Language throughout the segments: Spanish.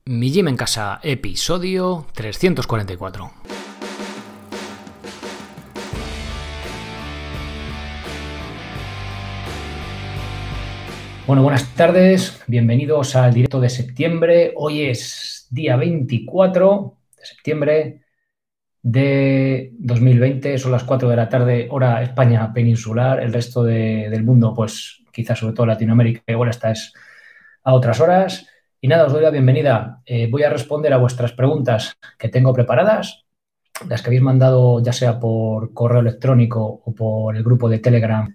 Mi Gym en Casa, episodio 344. Bueno, buenas tardes, bienvenidos al directo de septiembre. Hoy es día 24 de septiembre de 2020, son las 4 de la tarde, hora España peninsular. El resto del mundo, pues quizás sobre todo Latinoamérica, igual esta es a otras horas. Y nada, os doy la bienvenida. Voy a responder a vuestras preguntas que tengo preparadas, las que habéis mandado ya sea por correo electrónico o por el grupo de Telegram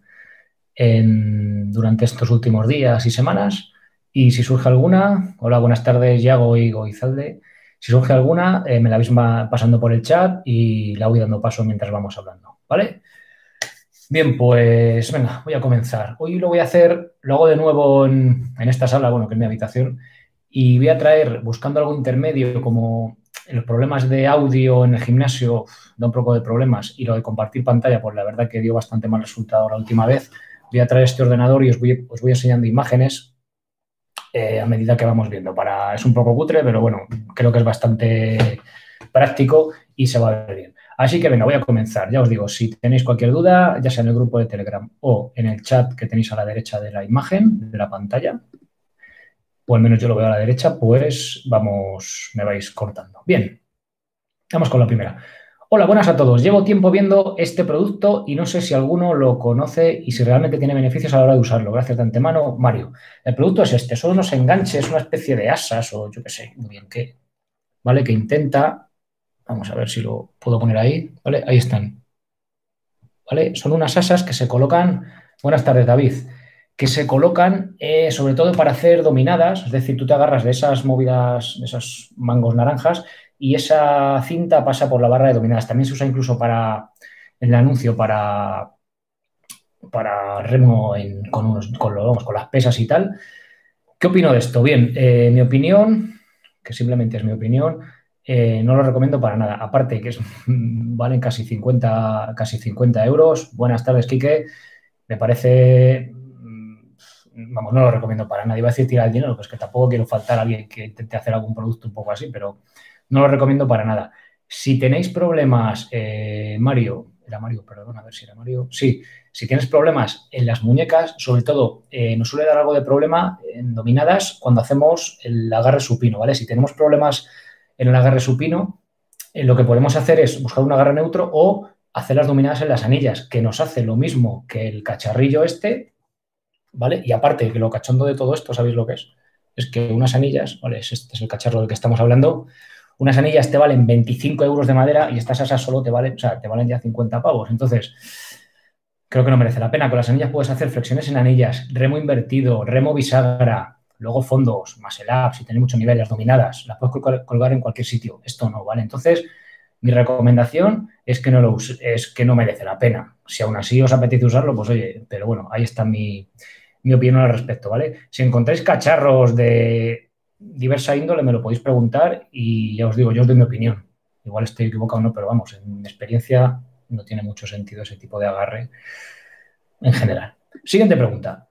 durante estos últimos días y semanas. Y si surge alguna, hola, buenas tardes, Yago y Goizalde. Si surge alguna, me la vais pasando por el chat y la voy dando paso mientras vamos hablando, ¿vale? Bien, pues venga, voy a comenzar. Hoy lo voy a hacer, lo hago de nuevo en esta sala, bueno, que es mi habitación, y voy a traer, buscando algo intermedio, como los problemas de audio en el gimnasio, da un poco de problemas, y lo de compartir pantalla, pues la verdad que dio bastante mal resultado la última vez. Voy a traer este ordenador y os voy enseñando imágenes a medida que vamos viendo. Es un poco cutre, pero bueno, creo que es bastante práctico y se va a ver bien. Así que venga, voy a comenzar. Ya os digo, si tenéis cualquier duda, ya sea en el grupo de Telegram o en el chat que tenéis a la derecha de la imagen, de la pantalla, o al menos yo lo veo a la derecha, pues vamos, me vais cortando. Bien, vamos con la primera. Hola, buenas a todos. Llevo tiempo viendo este producto y no sé si alguno lo conoce y si realmente tiene beneficios a la hora de usarlo. Gracias de antemano, Mario. El producto es este, son unos enganches, una especie de asas o yo qué sé, muy bien qué, ¿vale? Que intenta, vamos a ver si lo puedo poner ahí, ¿vale? Ahí están, ¿vale? Son unas asas que se colocan, buenas tardes, David, que se colocan sobre todo para hacer dominadas, es decir, tú te agarras de esas movidas, de esos mangos naranjas y esa cinta pasa por la barra de dominadas. También se usa incluso en el anuncio para remo con las pesas y tal. ¿Qué opino de esto? Bien, mi opinión, que simplemente es mi opinión, no lo recomiendo para nada. Aparte que valen casi 50 euros. Buenas tardes, Quique. Me parece, vamos, no lo recomiendo para nadie. Iba a decir tirar el dinero, pues que tampoco quiero faltar a alguien que intente hacer algún producto un poco así, pero no lo recomiendo para nada. Si tenéis problemas, Mario, era Mario, perdón, a ver si era Mario. Sí, si tienes problemas en las muñecas, sobre todo, nos suele dar algo de problema en dominadas cuando hacemos el agarre supino, ¿vale? Si tenemos problemas en el agarre supino, lo que podemos hacer es buscar un agarre neutro o hacer las dominadas en las anillas, que nos hace lo mismo que el cacharrillo este, ¿vale? Y aparte, que lo cachondo de todo esto, ¿sabéis lo que es? Es que unas anillas, ¿vale? Este es el cacharro del que estamos hablando. Unas anillas te valen 25 euros de madera y estas asas solo te valen ya 50 pavos. Entonces, creo que no merece la pena. Con las anillas puedes hacer flexiones en anillas, remo invertido, remo bisagra, luego fondos, muscle up, si tenéis mucho nivel, las dominadas, las puedes colgar en cualquier sitio. Esto no, ¿vale? Entonces, mi recomendación es que no merece la pena. Si aún así os apetece usarlo, pues oye, pero bueno, ahí está mi opinión al respecto, ¿vale? Si encontráis cacharros de diversa índole, me lo podéis preguntar y ya os digo, yo os doy mi opinión. Igual estoy equivocado o no, pero vamos, en mi experiencia no tiene mucho sentido ese tipo de agarre en general. Siguiente pregunta.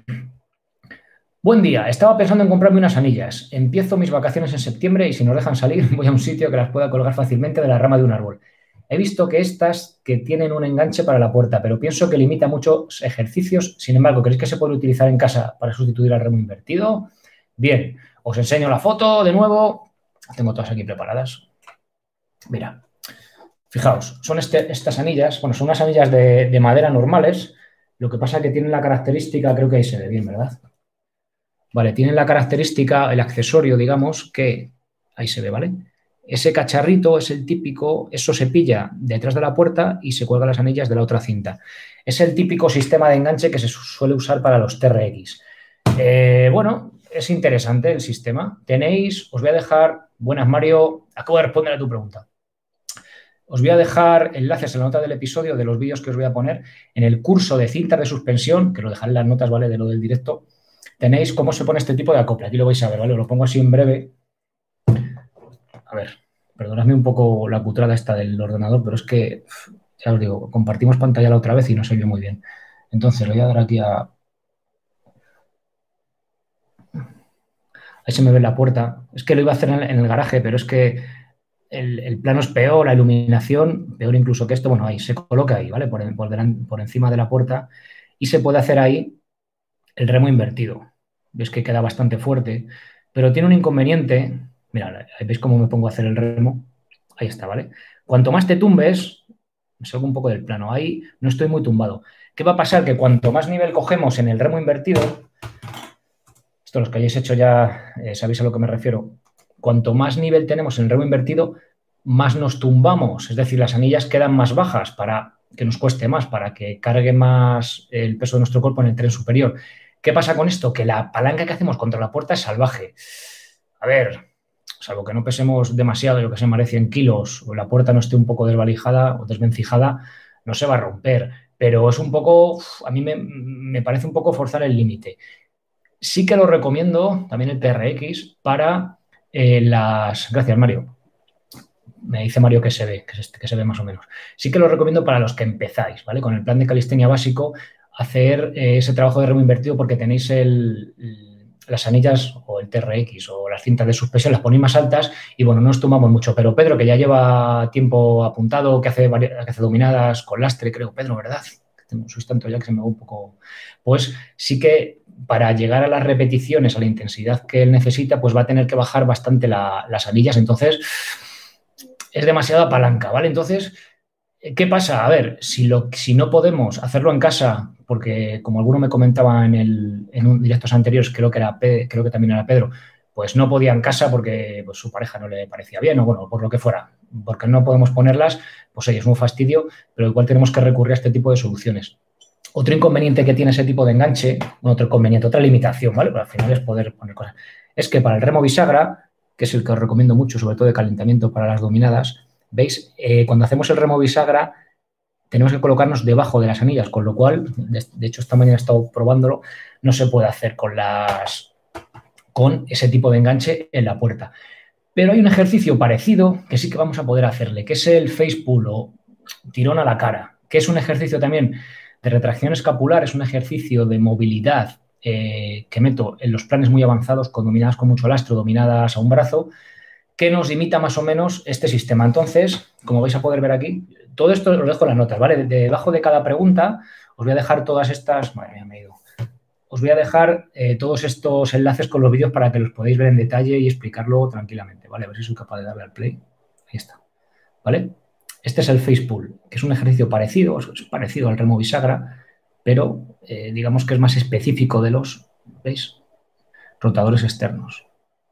Buen día, estaba pensando en comprarme unas anillas. Empiezo mis vacaciones en septiembre y si nos dejan salir voy a un sitio que las pueda colgar fácilmente de la rama de un árbol. He visto que estas que tienen un enganche para la puerta, pero pienso que limita muchos ejercicios. Sin embargo, ¿creéis que se puede utilizar en casa para sustituir al remo invertido? Bien, os enseño la foto de nuevo. Tengo todas aquí preparadas. Mira, fijaos, son estas anillas, bueno, son unas anillas de madera normales. Lo que pasa es que tienen la característica, creo que ahí se ve bien, ¿verdad? Vale, tienen la característica, el accesorio, digamos, que ahí se ve, ¿vale? Ese cacharrito es el típico, eso se pilla detrás de la puerta y se cuelga las anillas de la otra cinta. Es el típico sistema de enganche que se suele usar para los TRX. Bueno, es interesante el sistema. Os voy a dejar, buenas Mario, acabo de responder a tu pregunta. Os voy a dejar enlaces en la nota del episodio de los vídeos que os voy a poner en el curso de cintas de suspensión, que lo dejaré en las notas, ¿vale? De lo del directo. Tenéis cómo se pone este tipo de acople. Aquí lo vais a ver, ¿vale? Os lo pongo así en breve. A ver, perdonadme un poco la cutrada esta del ordenador, pero es que, ya os digo, compartimos pantalla la otra vez y no se vio muy bien. Entonces, le voy a dar aquí a Ahí se me ve la puerta. Es que lo iba a hacer en el garaje, pero es que el plano es peor, la iluminación, peor incluso que esto. Bueno, ahí se coloca ahí, ¿vale? Por encima de la puerta y se puede hacer ahí el remo invertido. Ves que queda bastante fuerte, pero tiene un inconveniente. Mira, ¿veis cómo me pongo a hacer el remo? Ahí está, ¿vale? Cuanto más te tumbes, me salgo un poco del plano, ahí no estoy muy tumbado. ¿Qué va a pasar? Que cuanto más nivel cogemos en el remo invertido, esto los que hayáis hecho ya sabéis a lo que me refiero, cuanto más nivel tenemos en el remo invertido, más nos tumbamos, es decir, las anillas quedan más bajas para que nos cueste más, para que cargue más el peso de nuestro cuerpo en el tren superior. ¿Qué pasa con esto? Que la palanca que hacemos contra la puerta es salvaje. A ver, salvo que no pesemos demasiado, yo que sé, más de 100 kilos, o la puerta no esté un poco desvalijada o desvencijada, no se va a romper. Pero es un poco, a mí me parece un poco forzar el límite. Sí que lo recomiendo, también el TRX, para las... Gracias, Mario. Me dice Mario que se ve, que se ve más o menos. Sí que lo recomiendo para los que empezáis, ¿vale? Con el plan de calistenia básico, hacer ese trabajo de remo invertido porque tenéis las anillas o el TRX o las cintas de suspensión, las ponéis más altas y, bueno, no os tumbamos mucho. Pero Pedro, que ya lleva tiempo apuntado, que hace dominadas con lastre, creo, Pedro, ¿verdad? Sois tanto ya que se me va un poco... Pues sí que para llegar a las repeticiones, a la intensidad que él necesita, pues va a tener que bajar bastante las anillas. Entonces, es demasiada palanca, ¿vale? Entonces, ¿qué pasa? A ver, si no podemos hacerlo en casa, porque como alguno me comentaba en un directos anteriores, creo que también era Pedro, pues no podía en casa porque pues, su pareja no le parecía bien o bueno, por lo que fuera, porque no podemos ponerlas, pues oye, es un fastidio, pero igual tenemos que recurrir a este tipo de soluciones. Otro inconveniente que tiene ese tipo de enganche, otro inconveniente, otra limitación, ¿vale? Pero al final es poder poner cosas. Es que para el remo bisagra, que es el que os recomiendo mucho, sobre todo de calentamiento para las dominadas, ¿veis? Cuando hacemos el remo bisagra, tenemos que colocarnos debajo de las anillas, con lo cual, de hecho, esta mañana he estado probándolo, no se puede hacer con ese tipo de enganche en la puerta. Pero hay un ejercicio parecido que sí que vamos a poder hacerle, que es el face pull o tirón a la cara, que es un ejercicio también de retracción escapular, es un ejercicio de movilidad que meto en los planes muy avanzados con dominadas con mucho lastro, dominadas a un brazo, que nos imita más o menos este sistema. Entonces, como vais a poder ver aquí, todo esto os dejo en las notas, ¿vale? Debajo de cada pregunta os voy a dejar todas estas... Madre mía, me he ido. Os voy a dejar todos estos enlaces con los vídeos para que los podáis ver en detalle y explicarlo tranquilamente, ¿vale? A ver si soy capaz de darle al play. Ahí está, ¿vale? Este es el face pull, que es un ejercicio parecido, es parecido al remo bisagra, pero digamos que es más específico de los, ¿veis? Rotadores externos.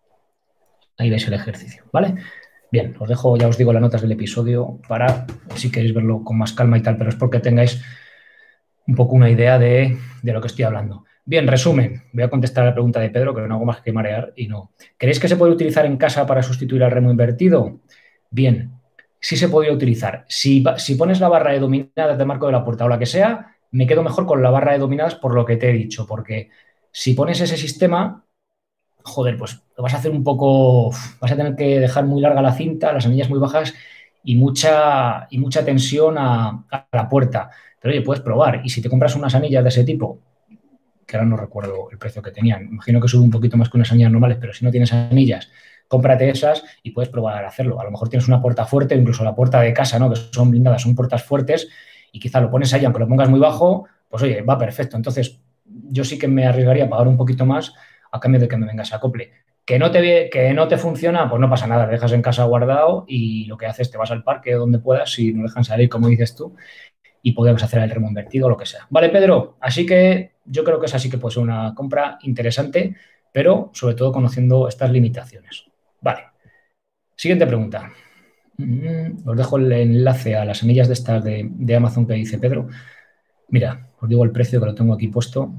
Ahí veis el ejercicio, ¿vale? Bien, os dejo, ya os digo, las notas del episodio para, si queréis verlo con más calma y tal, pero es porque tengáis un poco una idea de lo que estoy hablando. Bien, resumen. Voy a contestar a la pregunta de Pedro, que no hago más que marear y no. ¿Creéis que se puede utilizar en casa para sustituir al remo invertido? Bien, sí se podría utilizar. Si pones la barra de dominadas de marco de la puerta o la que sea, me quedo mejor con la barra de dominadas por lo que te he dicho, porque si pones ese sistema, joder, pues lo vas a hacer un poco, vas a tener que dejar muy larga la cinta, las anillas muy bajas y mucha tensión a la puerta. Pero oye, puedes probar. Y si te compras unas anillas de ese tipo, que ahora no recuerdo el precio que tenían, imagino que sube un poquito más que unas anillas normales, pero si no tienes anillas, cómprate esas y puedes probar a hacerlo. A lo mejor tienes una puerta fuerte, incluso la puerta de casa, ¿no? Que son blindadas, son puertas fuertes, y quizá lo pones ahí, aunque lo pongas muy bajo, pues oye, va perfecto. Entonces, yo sí que me arriesgaría a pagar un poquito más a cambio de que me vengas a acople. Que no te funciona, pues no pasa nada, lo dejas en casa guardado y lo que haces, te vas al parque donde puedas, si no dejan salir, como dices tú, y podemos hacer el remo invertido o lo que sea. Vale, Pedro, así que yo creo que esa sí que puede ser una compra interesante, pero sobre todo conociendo estas limitaciones. Vale, siguiente pregunta. Os dejo el enlace a las anillas de estas de Amazon que dice Pedro. Mira, os digo el precio que lo tengo aquí puesto.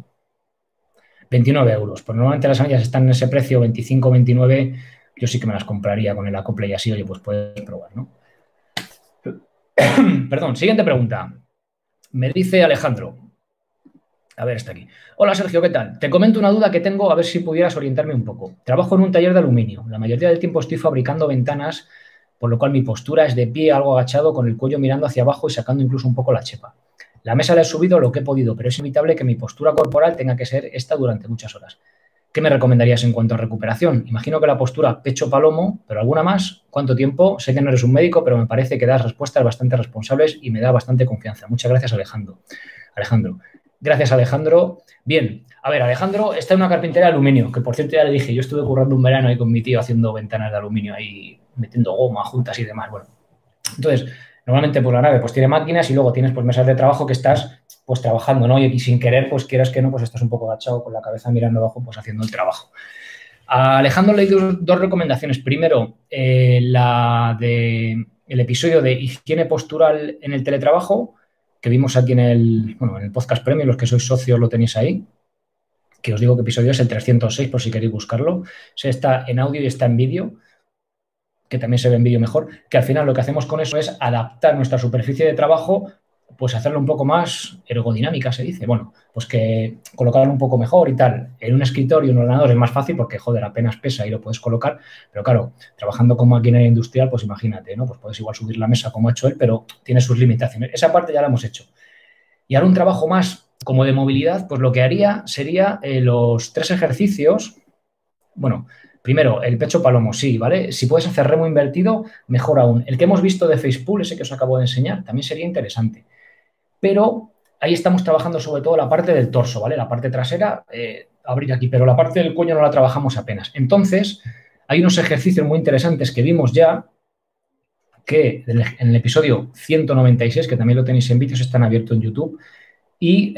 29 euros. Pues normalmente las anillas están en ese precio, 25, 29. Yo sí que me las compraría con el acople y así, oye, pues puedes probar, ¿no? Perdón, siguiente pregunta. Me dice Alejandro. A ver, está aquí. Hola, Sergio, ¿qué tal? Te comento una duda que tengo, a ver si pudieras orientarme un poco. Trabajo en un taller de aluminio. La mayoría del tiempo estoy fabricando ventanas, por lo cual mi postura es de pie, algo agachado, con el cuello mirando hacia abajo y sacando incluso un poco la chepa. La mesa la he subido lo que he podido, pero es inevitable que mi postura corporal tenga que ser esta durante muchas horas. ¿Qué me recomendarías en cuanto a recuperación? Imagino que la postura pecho-palomo, pero ¿alguna más? ¿Cuánto tiempo? Sé que no eres un médico, pero me parece que das respuestas bastante responsables y me da bastante confianza. Muchas gracias, Alejandro. Gracias, Alejandro. Bien, a ver, Alejandro está en una carpintería de aluminio, que por cierto ya le dije, yo estuve currando un verano ahí con mi tío haciendo ventanas de aluminio, ahí metiendo goma, juntas y demás. Bueno, entonces, normalmente pues la nave pues tiene máquinas y luego tienes pues mesas de trabajo que estás pues trabajando, ¿no? Y sin querer, pues quieras que no, pues estás un poco agachado con la cabeza mirando abajo, pues haciendo el trabajo. A Alejandro le doy dos recomendaciones. Primero, la de el episodio de higiene postural en el teletrabajo, que vimos aquí en el podcast premium, los que sois socios lo tenéis ahí, que os digo que episodio es el 306 por si queréis buscarlo. Está en audio y está en vídeo, que también se ve en vídeo mejor, que al final lo que hacemos con eso es adaptar nuestra superficie de trabajo, pues hacerla un poco más ergodinámica, se dice. Bueno, pues que colocarla un poco mejor y tal. En un escritorio, en un ordenador es más fácil porque, joder, apenas pesa y lo puedes colocar. Pero claro, trabajando con maquinaria industrial, pues imagínate, ¿no? Pues puedes igual subir la mesa como ha hecho él, pero tiene sus limitaciones. Esa parte ya la hemos hecho. Y ahora un trabajo más como de movilidad, pues lo que haría sería los 3 ejercicios. Bueno, primero, el pecho palomo, sí, ¿vale? Si puedes hacer remo invertido, mejor aún. El que hemos visto de Facepool, ese que os acabo de enseñar, también sería interesante. Pero ahí estamos trabajando sobre todo la parte del torso, ¿vale? La parte trasera, abrir aquí, pero la parte del cuello no la trabajamos apenas. Entonces, hay unos ejercicios muy interesantes que vimos ya, que en el episodio 196, que también lo tenéis en vídeos, están abiertos en YouTube, y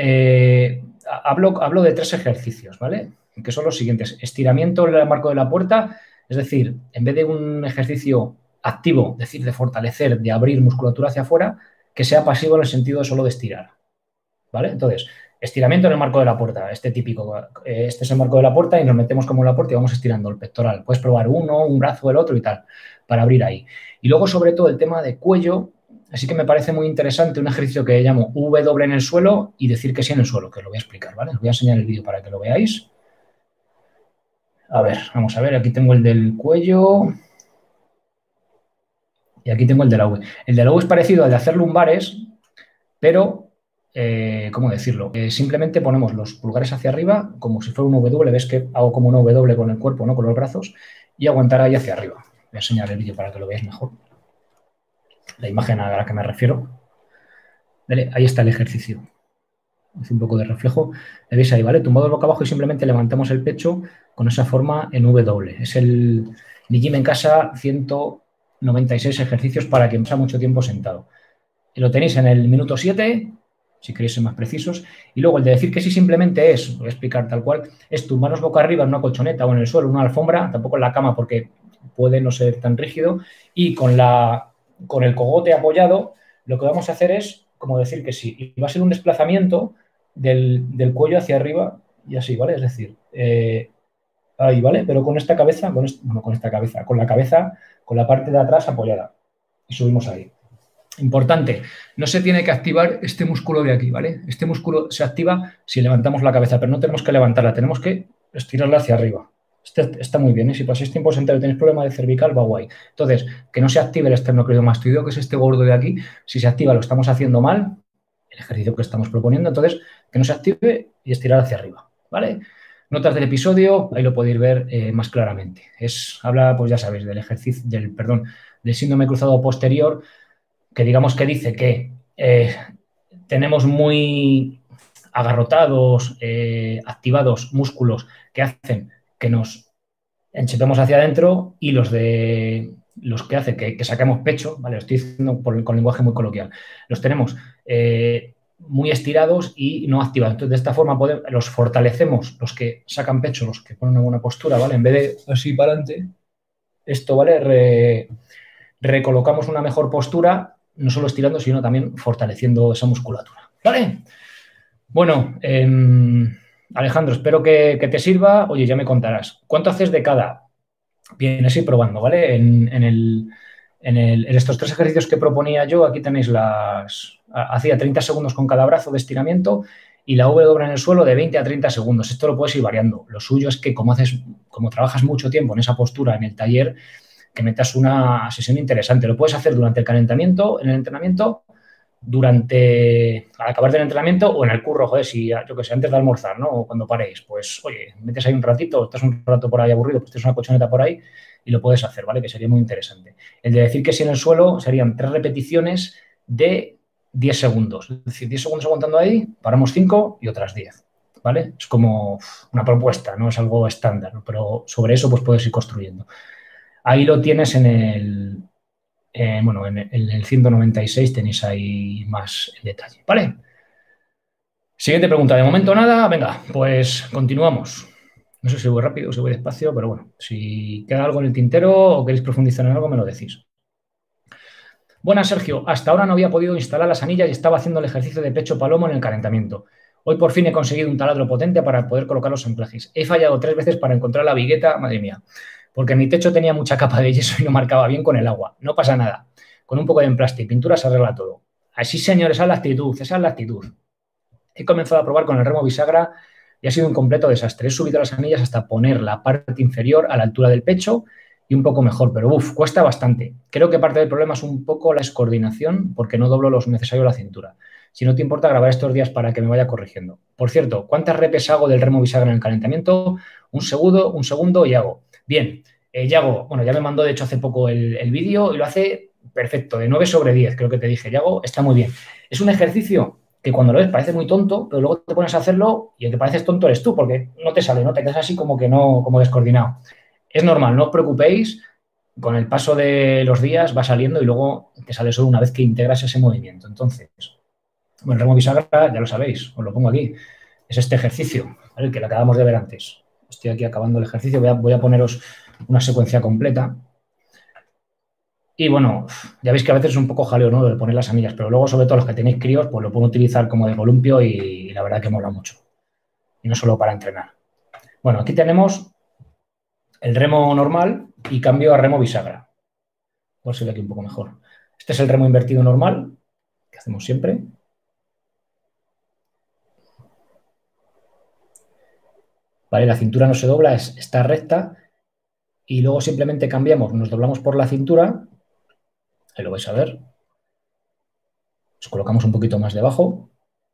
hablo de 3 ejercicios, ¿vale? Que son los siguientes. Estiramiento en el marco de la puerta, es decir, en vez de un ejercicio activo, es decir, de fortalecer, de abrir musculatura hacia afuera, que sea pasivo en el sentido de solo de estirar, ¿vale? Entonces, estiramiento en el marco de la puerta, este típico, este es el marco de la puerta y nos metemos como en la puerta y vamos estirando el pectoral. Puedes probar uno, un brazo, el otro y tal, para abrir ahí. Y luego, sobre todo, el tema de cuello, así que me parece muy interesante un ejercicio que llamo W en el suelo y decir que sí en el suelo, que os lo voy a explicar, ¿vale? Os voy a enseñar el vídeo para que lo veáis. A ver, vamos a ver, aquí tengo el del cuello y aquí tengo el de la V. El de la V es parecido al de hacer lumbares, pero, ¿cómo decirlo? Simplemente ponemos los pulgares hacia arriba, como si fuera un W, ves que hago como una W con el cuerpo, ¿no? Con los brazos, y aguantar ahí hacia arriba. Voy a enseñar el vídeo para que lo veáis mejor. La imagen a la que me refiero. Vale, ahí está el ejercicio. Hace un poco de reflejo. Le veis ahí, ¿vale? Tumbado boca abajo y simplemente levantamos el pecho con esa forma en W. Es el Gym en Casa 196 ejercicios para quien pasa mucho tiempo sentado. Lo tenéis en el minuto 7, si queréis ser más precisos. Y luego el de decir que sí simplemente es, voy a explicar tal cual, es tumbarnos boca arriba en una colchoneta o en el suelo, en una alfombra, tampoco en la cama porque puede no ser tan rígido. Y con el cogote apoyado, lo que vamos a hacer es como decir que sí. Y va a ser un desplazamiento del cuello hacia arriba y así, ¿vale? Es decir, ahí, ¿vale? Pero con esta cabeza, con la cabeza, con la parte de atrás apoyada. Y subimos ahí. Importante, no se tiene que activar este músculo de aquí, ¿vale? Este músculo se activa si levantamos la cabeza, pero no tenemos que levantarla, tenemos que estirarla hacia arriba. Está muy bien, ¿eh? Si pasáis tiempo sentado y tenéis problema de cervical, va guay. Entonces, que no se active el esternocleidomastoideo, que es este gordo de aquí. Si se activa, lo estamos haciendo mal, el ejercicio que estamos proponiendo. Entonces, que no se active y estirar hacia arriba, ¿vale? Notas del episodio, ahí lo podéis ver más claramente. Habla, pues ya sabéis, del síndrome cruzado posterior, que digamos que dice que tenemos muy agarrotados, activados músculos que hacen que nos enchepemos hacia adentro y los que hacen que saquemos pecho, ¿vale? Lo estoy diciendo con lenguaje muy coloquial. Los tenemos muy estirados y no activados. Entonces, de esta forma los fortalecemos, los que sacan pecho, los que ponen una buena postura, ¿vale? En vez de así para adelante, esto, ¿vale? Recolocamos una mejor postura, no solo estirando, sino también fortaleciendo esa musculatura, ¿vale? Bueno, Alejandro, espero que te sirva. Oye, ya me contarás. ¿Cuánto haces de cada? Vienes ir probando, ¿vale? En estos 3 ejercicios que proponía yo, aquí tenéis hacía 30 segundos con cada brazo de estiramiento y la W en el suelo de 20 a 30 segundos. Esto lo puedes ir variando. Lo suyo es que como trabajas mucho tiempo en esa postura en el taller, que metas una sesión interesante. Lo puedes hacer durante el calentamiento, en el entrenamiento, al acabar del entrenamiento o en el curro, joder, si yo que sé, antes de almorzar, ¿no? O cuando paréis, pues oye, metes ahí un ratito, estás un rato por ahí aburrido, pues tienes una colchoneta por ahí y lo puedes hacer, ¿vale? Que sería muy interesante. El de decir que si en el suelo serían 3 repeticiones de 10 segundos. Es decir, 10 segundos aguantando ahí, paramos 5 y otras 10, ¿vale? Es como una propuesta, no es algo estándar, ¿no? Pero sobre eso pues puedes ir construyendo. Ahí lo tienes en el 196 tenéis ahí más en detalle, ¿vale? Siguiente pregunta. De momento nada, venga, pues continuamos. No sé si voy rápido o si voy despacio, pero bueno, si queda algo en el tintero o queréis profundizar en algo, me lo decís. Buenas, Sergio. Hasta ahora no había podido instalar las anillas y estaba haciendo el ejercicio de pecho palomo en el calentamiento. Hoy por fin he conseguido un taladro potente para poder colocar los anclajes. He fallado 3 veces para encontrar la vigueta, madre mía, porque mi techo tenía mucha capa de yeso y no marcaba bien con el agua. No pasa nada. Con un poco de emplastre y pintura se arregla todo. Así, señores, esa es la actitud, esa es la actitud. He comenzado a probar con el remo bisagra y ha sido un completo desastre. He subido las anillas hasta poner la parte inferior a la altura del pecho y un poco mejor, pero cuesta bastante. Creo que parte del problema es un poco la descoordinación porque no doblo lo necesario la cintura. Si no te importa, grabar estos días para que me vaya corrigiendo. Por cierto, ¿cuántas repes hago del remo bisagra en el calentamiento? Un segundo y hago. Bien, Yago, bueno, ya me mandó de hecho hace poco el vídeo y lo hace perfecto, de 9 sobre 10, creo que te dije, Yago, está muy bien. Es un ejercicio que cuando lo ves parece muy tonto, pero luego te pones a hacerlo y el que pareces tonto eres tú, porque no te sale, ¿no? Te quedas así como que no, como descoordinado. Es normal, no os preocupéis, con el paso de los días va saliendo y luego te sale solo una vez que integras ese movimiento. Entonces, bueno, el remo bisagra, ya lo sabéis, os lo pongo aquí, es este ejercicio, ¿vale? El que lo acabamos de ver antes. Estoy aquí acabando el ejercicio, voy a poneros una secuencia completa. Y bueno, ya veis que a veces es un poco jaleo, ¿no? De poner las anillas, pero luego, sobre todo los que tenéis críos, pues lo puedo utilizar como de columpio y la verdad que mola mucho. Y no solo para entrenar. Bueno, aquí tenemos el remo normal y cambio a remo bisagra. Por si ve aquí un poco mejor. Este es el remo invertido normal, que hacemos siempre. Vale, la cintura no se dobla, está recta. Y luego simplemente cambiamos, nos doblamos por la cintura. Ahí lo vais a ver. Nos colocamos un poquito más debajo.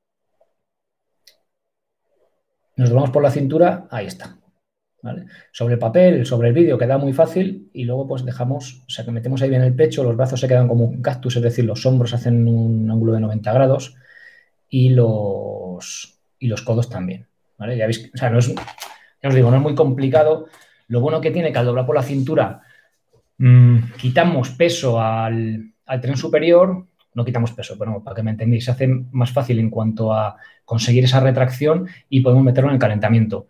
Nos doblamos por la cintura, ahí está. ¿Vale? Sobre el papel, sobre el vídeo queda muy fácil y luego pues dejamos, o sea que metemos ahí bien el pecho, los brazos se quedan como un cactus, es decir, los hombros hacen un ángulo de 90 grados y los codos también. ¿Vale? Ya veis, o sea, ya os digo, no es muy complicado. Lo bueno que tiene que al doblar por la cintura quitamos peso al tren superior, no quitamos peso, pero para que me entendáis, se hace más fácil en cuanto a conseguir esa retracción y podemos meterlo en el calentamiento.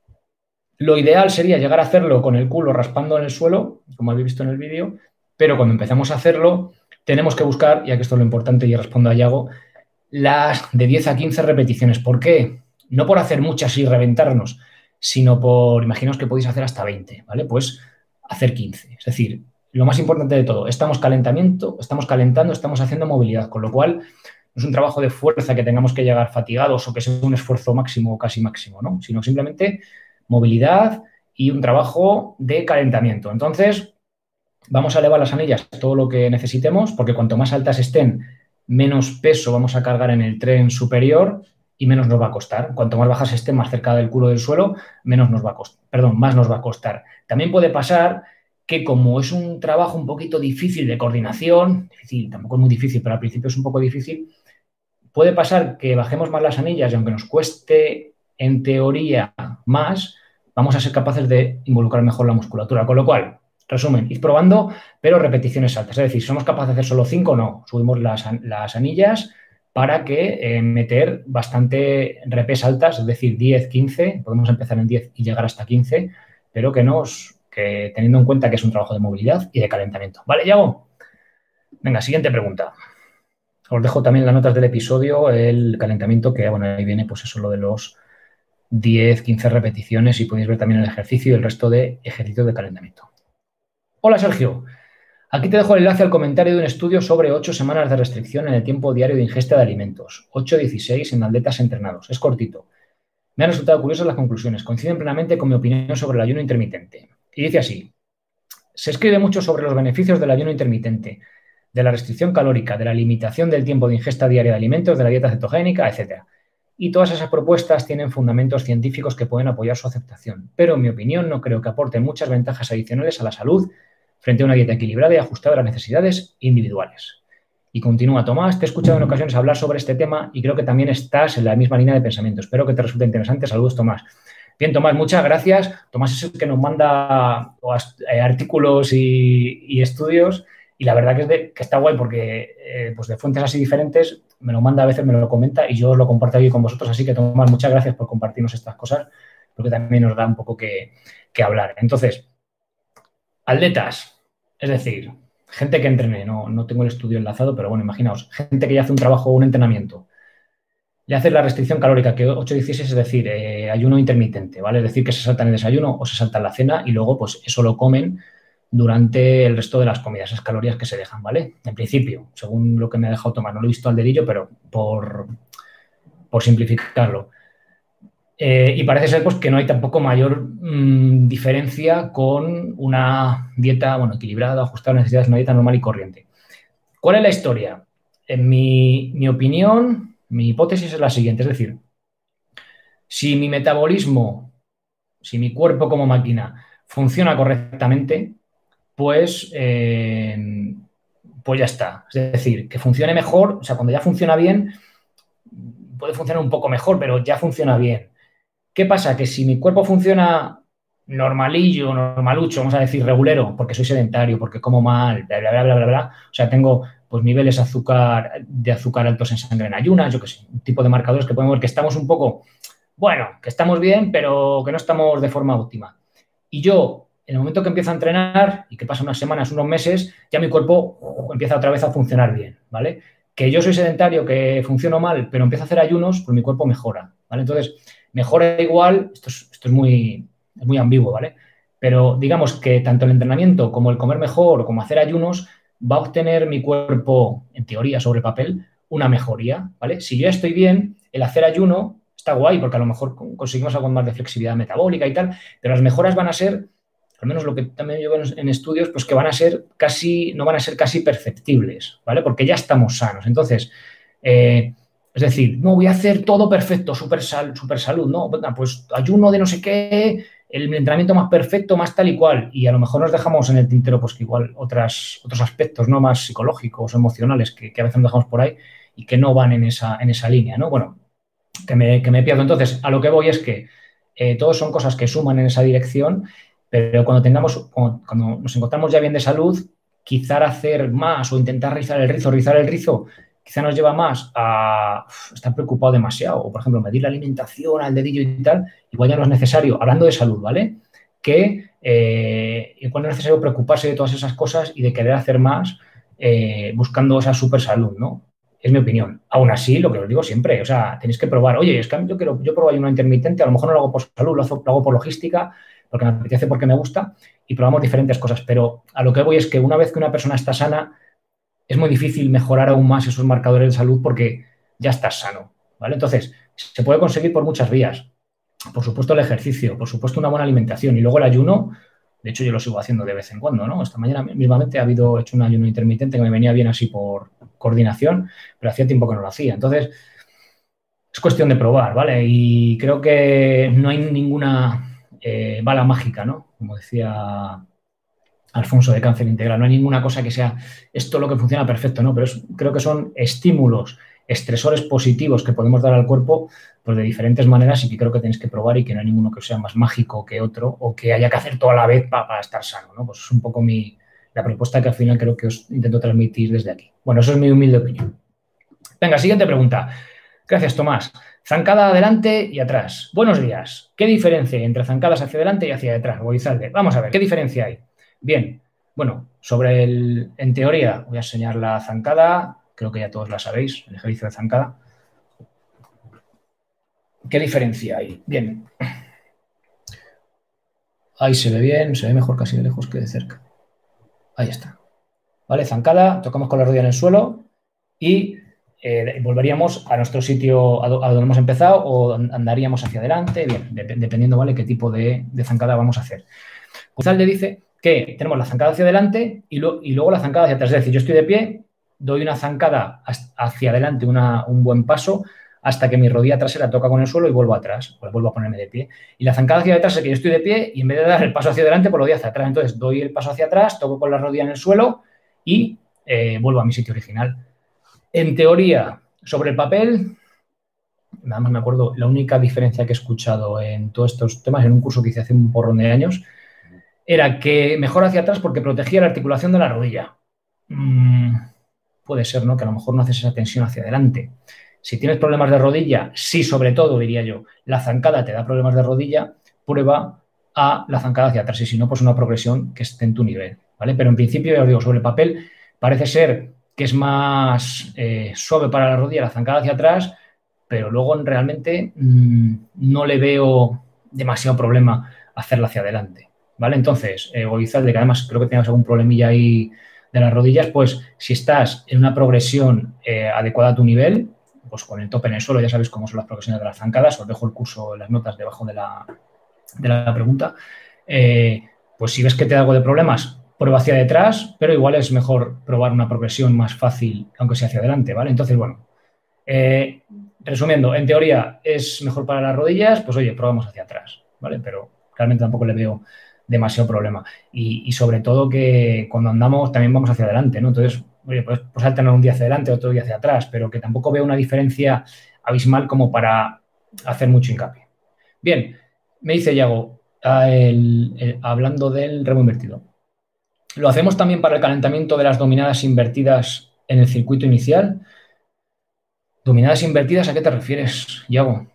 Lo ideal sería llegar a hacerlo con el culo raspando en el suelo, como habéis visto en el vídeo, pero cuando empezamos a hacerlo tenemos que buscar, ya que esto es lo importante y respondo a Yago, las de 10 a 15 repeticiones. ¿Por qué? No por hacer muchas y reventarnos, sino por, imaginaos que podéis hacer hasta 20, ¿vale? Pues hacer 15. Es decir, lo más importante de todo, estamos calentando, estamos haciendo movilidad, con lo cual no es un trabajo de fuerza que tengamos que llegar fatigados o que sea un esfuerzo máximo o casi máximo, ¿no? Sino simplemente movilidad y un trabajo de calentamiento. Entonces, vamos a elevar las anillas todo lo que necesitemos, porque cuanto más altas estén, menos peso vamos a cargar en el tren superior y menos nos va a costar. Cuanto más bajas estén, más cerca del culo del suelo, más nos va a costar. También puede pasar que como es un trabajo un poquito difícil de coordinación, difícil, tampoco es muy difícil, pero al principio es un poco difícil, puede pasar que bajemos más las anillas y aunque nos cueste en teoría más, vamos a ser capaces de involucrar mejor la musculatura. Con lo cual, resumen, id probando, pero repeticiones altas. Es decir, si somos capaces de hacer solo 5, no. Subimos las anillas para que meter bastante repes altas, es decir, 10, 15. Podemos empezar en 10 y llegar hasta 15, pero que teniendo en cuenta que es un trabajo de movilidad y de calentamiento. ¿Vale, Yago? Venga, siguiente pregunta. Os dejo también en las notas del episodio el calentamiento, que bueno, ahí viene pues eso, lo de los 10, 15 repeticiones y podéis ver también el ejercicio y el resto de ejercicios de calentamiento. Hola, Sergio. Aquí te dejo el enlace al comentario de un estudio sobre 8 semanas de restricción en el tiempo diario de ingesta de alimentos. 8-16 en atletas entrenados. Es cortito. Me han resultado curiosas las conclusiones. Coinciden plenamente con mi opinión sobre el ayuno intermitente. Y dice así. Se escribe mucho sobre los beneficios del ayuno intermitente. de la restricción calórica, de la limitación del tiempo de ingesta diaria de alimentos, de la dieta cetogénica, etc. Y todas esas propuestas tienen fundamentos científicos que pueden apoyar su aceptación, pero en mi opinión no creo que aporten muchas ventajas adicionales a la salud frente a una dieta equilibrada y ajustada a las necesidades individuales. Y continúa Tomás, te he escuchado en ocasiones hablar sobre este tema y creo que también estás en la misma línea de pensamiento. Espero que te resulte interesante. Saludos, Tomás. Bien, Tomás, muchas gracias. Tomás es el que nos manda artículos y estudios y la verdad que está guay porque pues de fuentes así diferentes me lo manda a veces, me lo comenta y yo os lo comparto aquí con vosotros. Así que, Tomás, muchas gracias por compartirnos estas cosas porque también nos da un poco que hablar. Entonces, atletas, es decir, gente que entrene, no tengo el estudio enlazado, pero bueno, imaginaos, gente que ya hace un trabajo o un entrenamiento, le hace la restricción calórica, que 8-16 es decir, ayuno intermitente, ¿vale? Es decir, que se saltan el desayuno o se saltan la cena y luego, pues, eso lo comen durante el resto de las comidas, esas calorías que se dejan, ¿vale? En principio, según lo que me ha dejado Tomás, no lo he visto al dedillo, pero por simplificarlo. Y parece ser pues, que no hay tampoco mayor diferencia con una dieta equilibrada, ajustada a las necesidades, una dieta normal y corriente. ¿Cuál es la historia? En mi opinión, mi hipótesis es la siguiente, es decir, si mi metabolismo, si mi cuerpo como máquina funciona correctamente, pues ya está. Es decir, que funcione mejor, o sea, cuando ya funciona bien, puede funcionar un poco mejor, pero ya funciona bien. ¿Qué pasa? Que si mi cuerpo funciona normalillo, normalucho, vamos a decir regulero, porque soy sedentario, porque como mal, bla, bla, bla, bla, bla, bla, o sea, tengo pues niveles de azúcar altos en sangre en ayunas, yo qué sé, un tipo de marcadores que podemos ver que estamos un poco, bueno, que estamos bien, pero que no estamos de forma óptima. Y yo, en el momento que empiezo a entrenar y que pasan unas semanas, unos meses, ya mi cuerpo empieza otra vez a funcionar bien, ¿vale? Que yo soy sedentario, que funciono mal, pero empiezo a hacer ayunos, pues mi cuerpo mejora, ¿vale? Entonces, mejora igual, esto es muy ambiguo, ¿vale? Pero digamos que tanto el entrenamiento como el comer mejor o como hacer ayunos va a obtener mi cuerpo, en teoría, sobre papel, una mejoría, ¿vale? Si yo estoy bien, el hacer ayuno está guay porque a lo mejor conseguimos algo más de flexibilidad metabólica y tal, pero las mejoras van a ser, al menos lo que también yo veo en estudios, pues que van a ser no van a ser casi perceptibles, ¿vale? Porque ya estamos sanos. Entonces, es decir, no voy a hacer todo perfecto, super salud, no, pues ayuno de no sé qué, el entrenamiento más perfecto, más tal y cual, y a lo mejor nos dejamos en el tintero pues que igual otros aspectos no más psicológicos o emocionales que a veces nos dejamos por ahí y que no van en esa línea, ¿no? Bueno, que me pierdo. Entonces, a lo que voy es que todos son cosas que suman en esa dirección, pero cuando nos encontramos ya bien de salud, quizá hacer más o intentar rizar el rizo, quizá nos lleva más a estar preocupado demasiado. O, por ejemplo, medir la alimentación al dedillo y tal, igual ya no es necesario, hablando de salud, ¿vale? Que igual no es necesario preocuparse de todas esas cosas y de querer hacer más buscando esa super salud, ¿no? Es mi opinión. Aún así, lo que os digo siempre, o sea, tenéis que probar. Oye, es que yo pruebo ayuno intermitente, a lo mejor no lo hago por salud, lo hago por logística, porque me apetece, porque me gusta, y probamos diferentes cosas. Pero a lo que voy es que una vez que una persona está sana, es muy difícil mejorar aún más esos marcadores de salud porque ya estás sano, ¿vale? Entonces, se puede conseguir por muchas vías. Por supuesto, el ejercicio, por supuesto, una buena alimentación y luego el ayuno. De hecho, yo lo sigo haciendo de vez en cuando, ¿no? Esta mañana mismamente he hecho un ayuno intermitente que me venía bien así por coordinación, pero hacía tiempo que no lo hacía. Entonces, es cuestión de probar, ¿vale? Y creo que no hay ninguna bala mágica, ¿no? Como decía Alfonso de Cáncer Integral, no hay ninguna cosa que sea esto lo que funciona perfecto, ¿no? Pero creo que son estímulos, estresores positivos que podemos dar al cuerpo pues de diferentes maneras y que creo que tenéis que probar y que no hay ninguno que sea más mágico que otro o que haya que hacer todo a la vez para estar sano, ¿no? Pues es un poco la propuesta que al final creo que os intento transmitir desde aquí. Bueno, eso es mi humilde opinión. Venga, siguiente pregunta. Gracias, Tomás. Zancada adelante y atrás. Buenos días. ¿Qué diferencia hay entre zancadas hacia adelante y hacia detrás? Goizalde. Vamos a ver, ¿qué diferencia hay? Bien, bueno, en teoría voy a enseñar la zancada, creo que ya todos la sabéis, el ejercicio de zancada. ¿Qué diferencia hay? Bien. Ahí se ve bien, se ve mejor casi de lejos que de cerca. Ahí está. ¿Vale? Zancada, tocamos con la rodilla en el suelo y volveríamos a nuestro sitio a donde hemos empezado o andaríamos hacia adelante, bien, dependiendo, ¿vale?, qué tipo de zancada vamos a hacer. Goizalde dice que tenemos la zancada hacia adelante y luego la zancada hacia atrás. Es decir, yo estoy de pie, doy una zancada hacia adelante, un buen paso, hasta que mi rodilla trasera toca con el suelo y vuelvo atrás, pues vuelvo a ponerme de pie. Y la zancada hacia detrás es que yo estoy de pie y en vez de dar el paso hacia adelante, pues lo doy hacia atrás. Entonces doy el paso hacia atrás, toco con la rodilla en el suelo y vuelvo a mi sitio original. En teoría, sobre el papel, nada más me acuerdo, la única diferencia que he escuchado en todos estos temas, en un curso que hice hace un porrón de años, era que mejor hacia atrás porque protegía la articulación de la rodilla. Puede ser, ¿no? Que a lo mejor no haces esa tensión hacia adelante. Si tienes problemas de rodilla, sí, sobre todo, diría yo, la zancada te da problemas de rodilla, prueba a la zancada hacia atrás y si no, pues una progresión que esté en tu nivel, ¿vale? Pero en principio, ya os digo, sobre el papel parece ser que es más suave para la rodilla la zancada hacia atrás, pero luego realmente no le veo demasiado problema hacerla hacia adelante, ¿vale? Entonces, Goizalde, que además creo que tenías algún problemilla ahí de las rodillas, pues si estás en una progresión adecuada a tu nivel, pues con el tope en el suelo, ya sabéis cómo son las progresiones de las zancadas, os dejo el curso, las notas debajo de la pregunta, pues si ves que te da algo de problemas, prueba hacia detrás, pero igual es mejor probar una progresión más fácil, aunque sea hacia adelante, ¿vale? Entonces, bueno, resumiendo, en teoría es mejor para las rodillas, pues oye, probamos hacia atrás, ¿vale? Pero realmente tampoco le veo demasiado problema. Y sobre todo que cuando andamos también vamos hacia adelante, ¿no? Entonces, oye, pues alternar un día hacia adelante, otro día hacia atrás, pero que tampoco veo una diferencia abismal como para hacer mucho hincapié. Bien, me dice Yago, hablando del remo invertido. ¿Lo hacemos también para el calentamiento de las dominadas invertidas en el circuito inicial? ¿Dominadas invertidas a qué te refieres, Yago?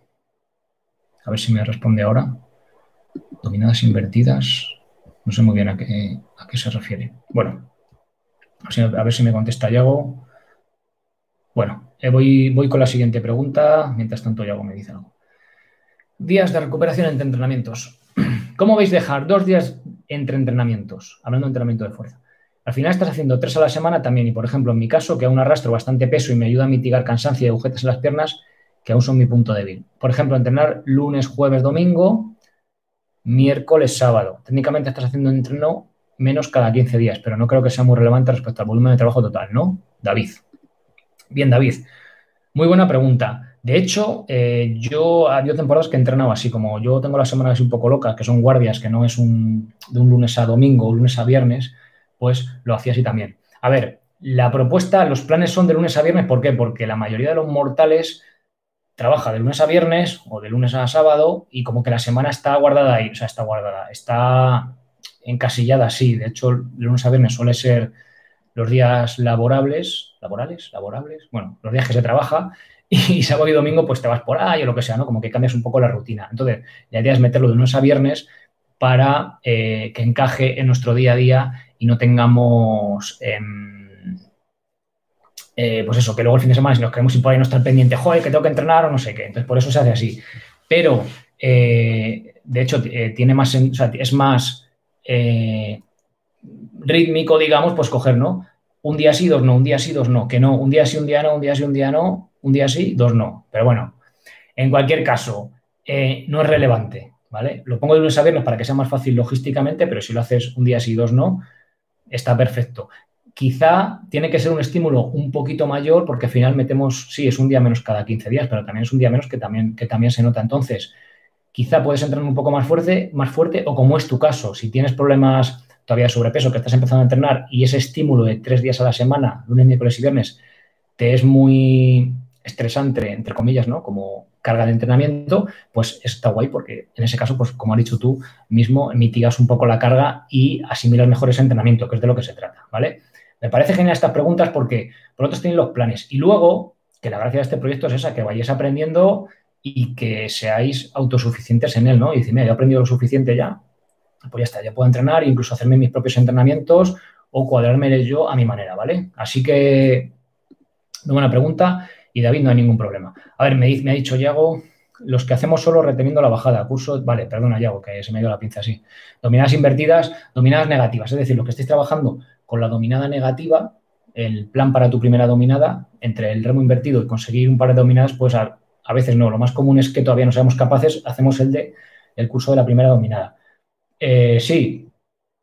A ver si me responde ahora. Dominadas invertidas, no sé muy bien a qué se refiere. Bueno, a ver si me contesta Yago. Bueno, voy con la siguiente pregunta. Mientras tanto, Yago me dice algo. Días de recuperación entre entrenamientos. ¿Cómo veis dejar 2 días entre entrenamientos? Hablando de entrenamiento de fuerza. Al final estás haciendo 3 a la semana también. Y, por ejemplo, en mi caso, que aún arrastro bastante peso y me ayuda a mitigar cansancio y agujetas en las piernas, que aún son mi punto débil. Por ejemplo, entrenar lunes, jueves, domingo, miércoles, sábado. Técnicamente estás haciendo un entreno menos cada 15 días, pero no creo que sea muy relevante respecto al volumen de trabajo total, ¿no? David. Bien, David. Muy buena pregunta. De hecho, yo había temporadas que he entrenado así, como yo tengo las semanas un poco locas, que son guardias, que no es de un lunes a domingo o lunes a viernes, pues lo hacía así también. A ver, la propuesta, los planes son de lunes a viernes, ¿por qué? Porque la mayoría de los mortales trabaja de lunes a viernes o de lunes a sábado y como que la semana está guardada ahí, o sea, está encasillada así. De hecho, de lunes a viernes suele ser los días laborables, bueno, los días que se trabaja y sábado y domingo pues te vas por ahí o lo que sea, ¿no? Como que cambias un poco la rutina. Entonces, la idea es meterlo de lunes a viernes para que encaje en nuestro día a día y no tengamos, pues eso, que luego el fin de semana si nos queremos ir por ahí no estar pendiente, joder, que tengo que entrenar o no sé qué. Entonces, por eso se hace así. Pero, de hecho, tiene más, o sea, es más rítmico, digamos, pues coger, ¿no? Un día sí, 2 no, un día sí, 2 no, que no, un día sí, un día no, un día sí, un día no, un día sí, 2 no. Pero bueno, en cualquier caso, no es relevante, ¿vale? Lo pongo de lunes a viernes para que sea más fácil logísticamente, pero si lo haces un día sí, 2 no, está perfecto. Quizá tiene que ser un estímulo un poquito mayor porque al final metemos, sí, es un día menos cada 15 días, pero también es un día menos que también se nota. Entonces, quizá puedes entrenar un poco más fuerte, o como es tu caso, si tienes problemas todavía de sobrepeso, que estás empezando a entrenar y ese estímulo de 3 días a la semana, lunes, miércoles y viernes, te es muy estresante, entre comillas, ¿no? Como carga de entrenamiento, pues está guay porque en ese caso, pues como has dicho tú mismo, mitigas un poco la carga y asimilas mejor ese entrenamiento, que es de lo que se trata, ¿vale? Me parece genial estas preguntas porque por otros tienen los planes. Y luego, que la gracia de este proyecto es esa, que vayáis aprendiendo y que seáis autosuficientes en él, ¿no? Y decir, mira, yo he aprendido lo suficiente ya, pues ya está, ya puedo entrenar, incluso hacerme mis propios entrenamientos o cuadrármeles yo a mi manera, ¿vale? Así que, muy buena pregunta y David, no hay ningún problema. A ver, me ha dicho Yago, los que hacemos solo reteniendo la bajada, curso, vale, perdona Yago, que se me ha ido la pinza así. Dominadas invertidas, dominadas negativas, es decir, los que estéis trabajando con la dominada negativa, el plan para tu primera dominada, entre el remo invertido y conseguir un par de dominadas, pues a veces no, lo más común es que todavía no seamos capaces, hacemos el curso de la primera dominada. Sí,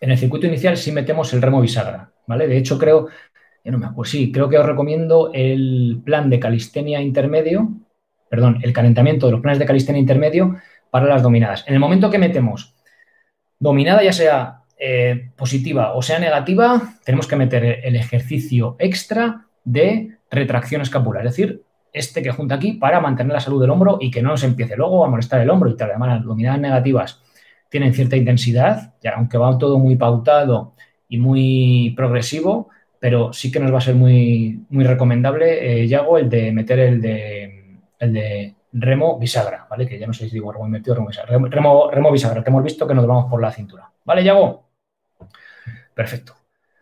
En el circuito inicial sí metemos el remo bisagra, ¿vale? De hecho, creo, ya no me acuerdo, sí, creo que os recomiendo el plan de calistenia intermedio, perdón, el calentamiento de los planes de calistenia intermedio para las dominadas. En el momento que metemos dominada, ya sea positiva o sea negativa, tenemos que meter el ejercicio extra de retracción escapular, es decir, este que junta aquí para mantener la salud del hombro y que no nos empiece luego a molestar el hombro y tal. Además, las dominadas negativas tienen cierta intensidad, ya aunque va todo muy pautado y muy progresivo, pero sí que nos va a ser muy, muy recomendable, Yago, el de meter el de remo bisagra, ¿vale? Que ya no sé si digo remo invertido o remo bisagra. Remo bisagra, que hemos visto que nos vamos por la cintura. ¿Vale, Yago? Perfecto.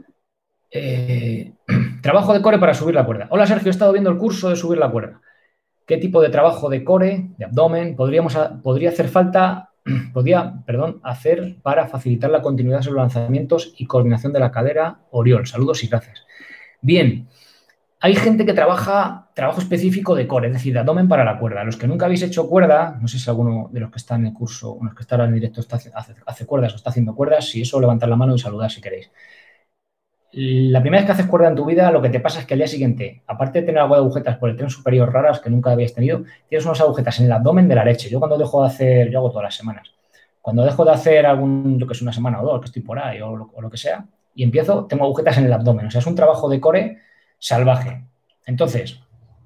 Trabajo de core para subir la cuerda. Hola, Sergio, he estado viendo el curso de subir la cuerda. ¿Qué tipo de trabajo de core, de abdomen, podría hacer para facilitar la continuidad sobre los lanzamientos y coordinación de la cadera? Oriol, saludos y gracias. Bien, hay gente que trabajo específico de core, es decir, de abdomen para la cuerda. Los que nunca habéis hecho cuerda, no sé si alguno de los que está en el curso, o los que están en directo hace cuerdas o está haciendo cuerdas, si eso, levantad la mano y saludad si queréis. La primera vez que haces cuerda en tu vida, lo que te pasa es que al día siguiente, aparte de tener algo de agujetas por el tren superior raras que nunca habías tenido, tienes unas agujetas en el abdomen de la leche. Yo cuando dejo de hacer, yo hago todas las semanas, cuando dejo de hacer lo que es una semana o dos, que estoy por ahí o lo que sea, y empiezo, tengo agujetas en el abdomen. O sea, es un trabajo de core salvaje. Entonces,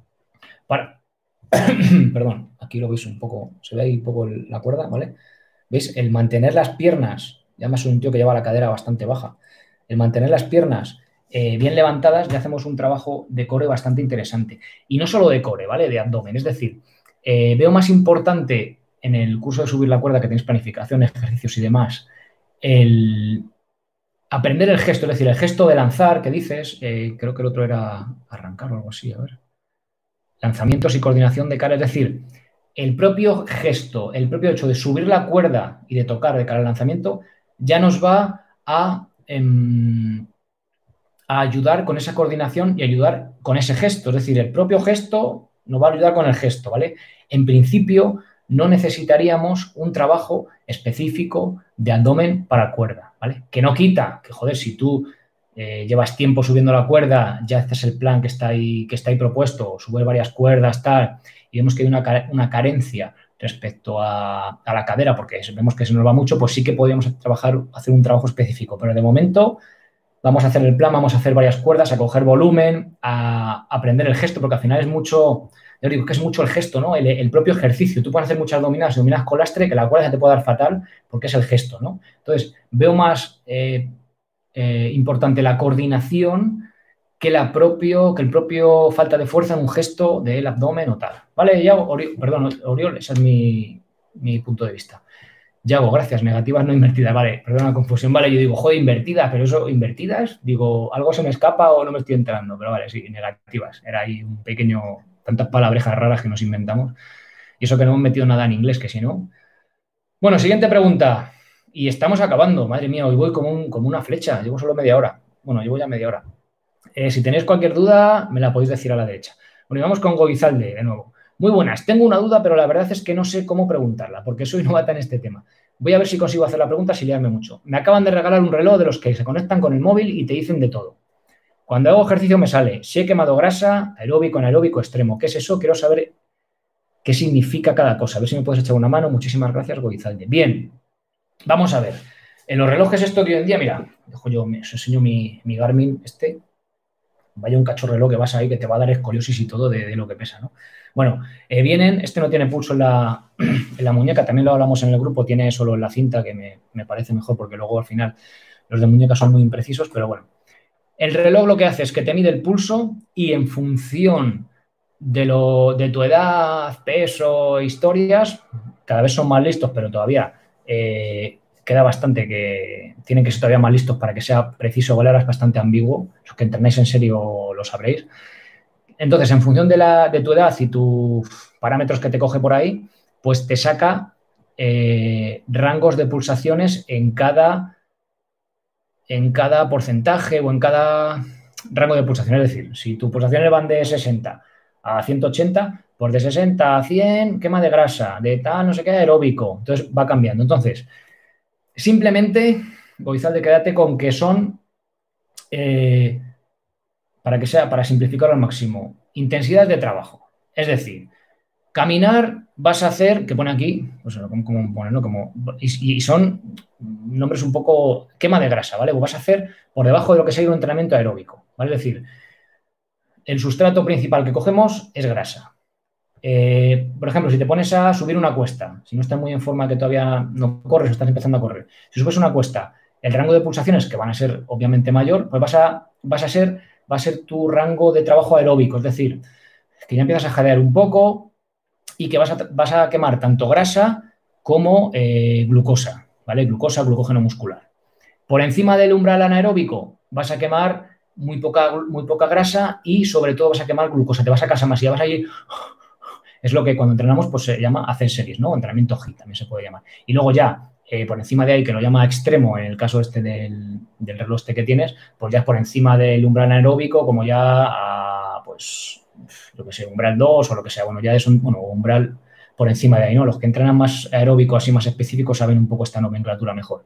perdón, aquí lo veis un poco, se ve ahí un poco la cuerda, ¿vale? ¿Veis? El mantener las piernas, ya más un tío que lleva la cadera bastante baja, el mantener las piernas bien levantadas, ya hacemos un trabajo de core bastante interesante. Y no solo de core, ¿vale? De abdomen. Es decir, veo más importante en el curso de subir la cuerda, que tenéis planificación, ejercicios y demás, el aprender el gesto, es decir, el gesto de lanzar, que dices, creo que el otro era arrancar o algo así, a ver. Lanzamientos y coordinación de cara, es decir, el propio gesto, el propio hecho de subir la cuerda y de tocar de cara al lanzamiento, ya nos va a ayudar con esa coordinación y ayudar con ese gesto. Es decir, el propio gesto nos va a ayudar con el gesto, ¿vale? En principio, no necesitaríamos un trabajo específico de abdomen para cuerda, ¿vale? Que no quita, que joder, si tú llevas tiempo subiendo la cuerda, ya este es el plan que está ahí propuesto, subir varias cuerdas, tal, y vemos que hay una carencia respecto a la cadera, porque vemos que se nos va mucho, pues sí que podríamos hacer un trabajo específico, pero de momento vamos a hacer el plan, vamos a hacer varias cuerdas, a coger volumen, a aprender el gesto, porque al final es mucho, yo digo que es mucho el gesto, ¿no? El propio ejercicio. Tú puedes hacer muchas dominadas con lastre, que la cuerda se te puede dar fatal porque es el gesto, ¿no? Entonces, veo más importante la coordinación que el propio falta de fuerza en un gesto del abdomen o tal. ¿Vale? Ya, Oriol, ese es mi punto de vista. Yago, gracias, negativas no invertidas, vale, perdona la confusión, vale, yo digo, joder, invertidas, pero eso, invertidas, digo, algo se me escapa o no me estoy entrando, pero vale, sí, negativas, era ahí un pequeño, tantas palabrejas raras que nos inventamos, y eso que no hemos metido nada en inglés, que si no. Bueno, siguiente pregunta, y estamos acabando, madre mía, hoy voy como una flecha, llevo solo media hora, bueno, llevo ya media hora. Si tenéis cualquier duda, me la podéis decir a la derecha. Bueno, y vamos con Goizalde, de nuevo. Muy buenas, tengo una duda, pero la verdad es que no sé cómo preguntarla, porque soy novata en este tema. Voy a ver si consigo hacer la pregunta sin liarme mucho. Me acaban de regalar un reloj de los que se conectan con el móvil y te dicen de todo. Cuando hago ejercicio me sale, si he quemado grasa, aeróbico, anaeróbico, extremo. ¿Qué es eso? Quiero saber qué significa cada cosa. A ver si me puedes echar una mano. Muchísimas gracias, Goizalde. Bien, vamos a ver. En los relojes esto que hoy en día, mira, os enseño mi Garmin este. Vaya un cachorro reloj que vas ahí que te va a dar escoliosis y todo de lo que pesa, ¿no? Bueno, este no tiene pulso en la muñeca, también lo hablamos en el grupo, tiene solo en la cinta, que me parece mejor porque luego al final los de muñeca son muy imprecisos, pero bueno. El reloj lo que hace es que te mide el pulso y en función de tu edad, peso, historias, cada vez son más listos, pero todavía queda bastante que tienen que ser todavía más listos para que sea preciso, ¿vale? Ahora es bastante ambiguo, los que entrenáis en serio lo sabréis. Entonces, en función de tu edad y tus parámetros que te coge por ahí, pues te saca rangos de pulsaciones en cada porcentaje o en cada rango de pulsaciones. Es decir, si tus pulsaciones van de 60 a 180, pues de 60 a 100, quema de grasa, de tal, no sé qué, aeróbico. Entonces, va cambiando. Entonces, simplemente Goizalde, quédate con que son, para simplificarlo al máximo, intensidad de trabajo. Es decir, caminar vas a hacer, que pone aquí, pues como pone, ¿no? Y son nombres un poco quema de grasa, ¿vale? Pues vas a hacer por debajo de lo que sería un entrenamiento aeróbico, ¿vale? Es decir, el sustrato principal que cogemos es grasa. Por ejemplo, si te pones a subir una cuesta, si no estás muy en forma que todavía no corres o estás empezando a correr, si subes una cuesta, el rango de pulsaciones, que van a ser obviamente mayor, pues va a ser tu rango de trabajo aeróbico, es decir, que ya empiezas a jadear un poco y que vas a quemar tanto grasa como glucosa, ¿vale? Glucosa, glucógeno muscular. Por encima del umbral anaeróbico vas a quemar muy poca grasa y sobre todo vas a quemar glucosa, te vas a casar más y ya vas a ir. Es lo que cuando entrenamos pues se llama hacer series, ¿no? Entrenamiento HIIT también se puede llamar. Y luego ya, por encima de ahí, que lo llama extremo en el caso este del reloj este que tienes, pues ya es por encima del umbral anaeróbico, como ya pues, lo que sé, umbral 2 o lo que sea. Bueno, ya es umbral por encima de ahí, ¿no? Los que entrenan más aeróbico, así más específicos, saben un poco esta nomenclatura mejor.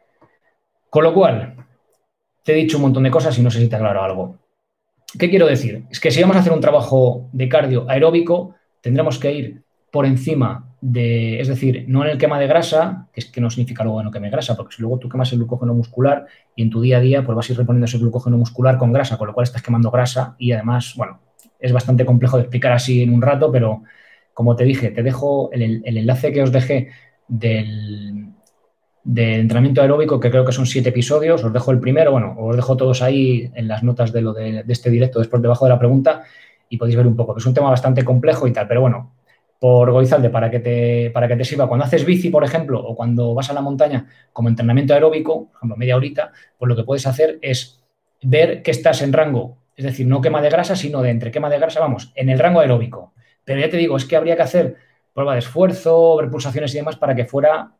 Con lo cual, te he dicho un montón de cosas y no sé si te aclaro algo. ¿Qué quiero decir? Es que si vamos a hacer un trabajo de cardio aeróbico, tendremos que ir por encima es decir, no en el quema de grasa, que es que no significa luego que no queme grasa, porque si luego tú quemas el glucógeno muscular y en tu día a día pues vas a ir reponiendo ese glucógeno muscular con grasa, con lo cual estás quemando grasa y además, bueno, es bastante complejo de explicar así en un rato, pero como te dije, te dejo el enlace que os dejé del entrenamiento aeróbico, que creo que son 7 episodios, os dejo el primero, bueno, os dejo todos ahí en las notas de este directo, después debajo de la pregunta, y podéis ver un poco, que es un tema bastante complejo y tal, pero bueno, por Goizalde, para que te sirva cuando haces bici, por ejemplo, o cuando vas a la montaña como entrenamiento aeróbico, por ejemplo, media horita, pues lo que puedes hacer es ver que estás en rango, es decir, no quema de grasa, sino de entre quema de grasa, vamos, en el rango aeróbico. Pero ya te digo, es que habría que hacer prueba de esfuerzo, ver pulsaciones y demás para que fuera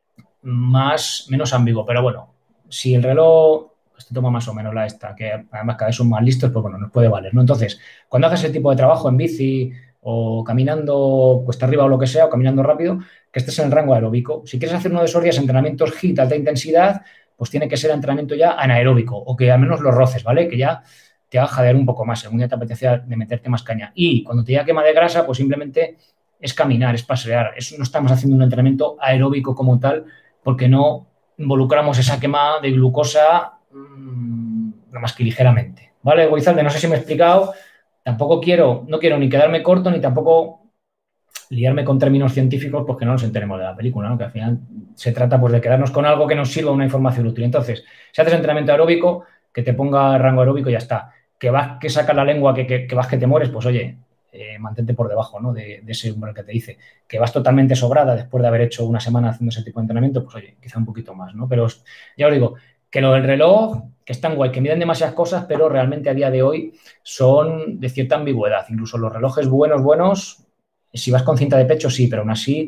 menos ambiguo. Pero bueno, si el reloj pues te toma más o menos la esta, que además cada vez son más listos, pues bueno, nos puede valer, ¿no? Entonces, cuando hagas ese tipo de trabajo en bici o caminando cuesta arriba o lo que sea, o caminando rápido, que estés en el rango aeróbico. Si quieres hacer uno de esos días entrenamientos HIIT, alta intensidad, pues tiene que ser entrenamiento ya anaeróbico, o que al menos los roces, ¿vale? Que ya te haga jadear un poco más, según ya te apetece de meterte más caña. Y cuando te llega quema de grasa, pues simplemente es caminar, es pasear. No estamos haciendo un entrenamiento aeróbico como tal, porque no involucramos esa quema de glucosa nada más que ligeramente. ¿Vale, Goizalde? No sé si me he explicado. No quiero ni quedarme corto, ni tampoco liarme con términos científicos, pues que no nos enteremos de la película, ¿no? Que al final se trata pues de quedarnos con algo que nos sirva, una información útil. Entonces, si haces entrenamiento aeróbico, que te ponga rango aeróbico y ya está. Que sacas la lengua, que vas que te mueres, pues oye, mantente por debajo, ¿no? de ese umbral que te dice. Que vas totalmente sobrada después de haber hecho una semana haciendo ese tipo de entrenamiento, pues oye, quizá un poquito más, ¿no? Pero ya os digo, que lo del reloj, que están guay, que miden demasiadas cosas, pero realmente a día de hoy son de cierta ambigüedad. Incluso los relojes buenos, si vas con cinta de pecho, sí, pero aún así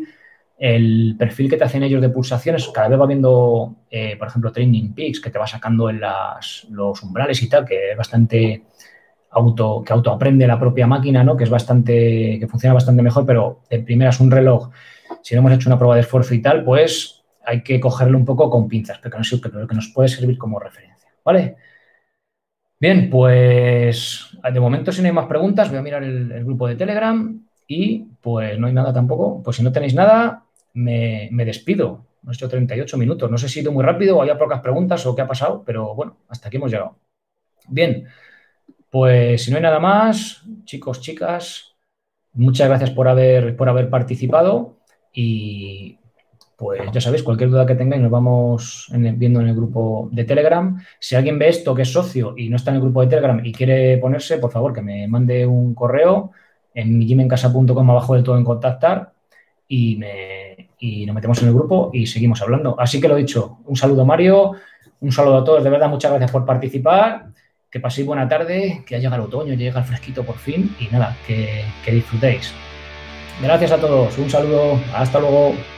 el perfil que te hacen ellos de pulsaciones, cada vez va viendo, por ejemplo, Training Peaks, que te va sacando en los umbrales y tal, que es bastante que autoaprende la propia máquina, ¿no? Que funciona bastante mejor, pero de primeras un reloj, si no hemos hecho una prueba de esfuerzo y tal, pues hay que cogerlo un poco con pinzas, pero que nos puede servir como referencia, ¿vale? Bien, pues de momento si no hay más preguntas, voy a mirar el grupo de Telegram y pues no hay nada tampoco. Pues si no tenéis nada, me despido. Hemos hecho 38 minutos. No sé si he ido muy rápido o había pocas preguntas o qué ha pasado, pero bueno, hasta aquí hemos llegado. Bien, pues si no hay nada más, chicos, chicas, muchas gracias por haber participado y pues ya sabéis, cualquier duda que tengáis nos vamos viendo en el grupo de Telegram. Si alguien ve esto que es socio y no está en el grupo de Telegram y quiere ponerse, por favor, que me mande un correo en migimencasa.com abajo del todo en contactar y nos metemos en el grupo y seguimos hablando. Así que lo dicho, un saludo Mario, un saludo a todos, de verdad, muchas gracias por participar, que paséis buena tarde, que ya llega el otoño, ya llega el fresquito por fin y nada, que disfrutéis. Gracias a todos, un saludo, hasta luego.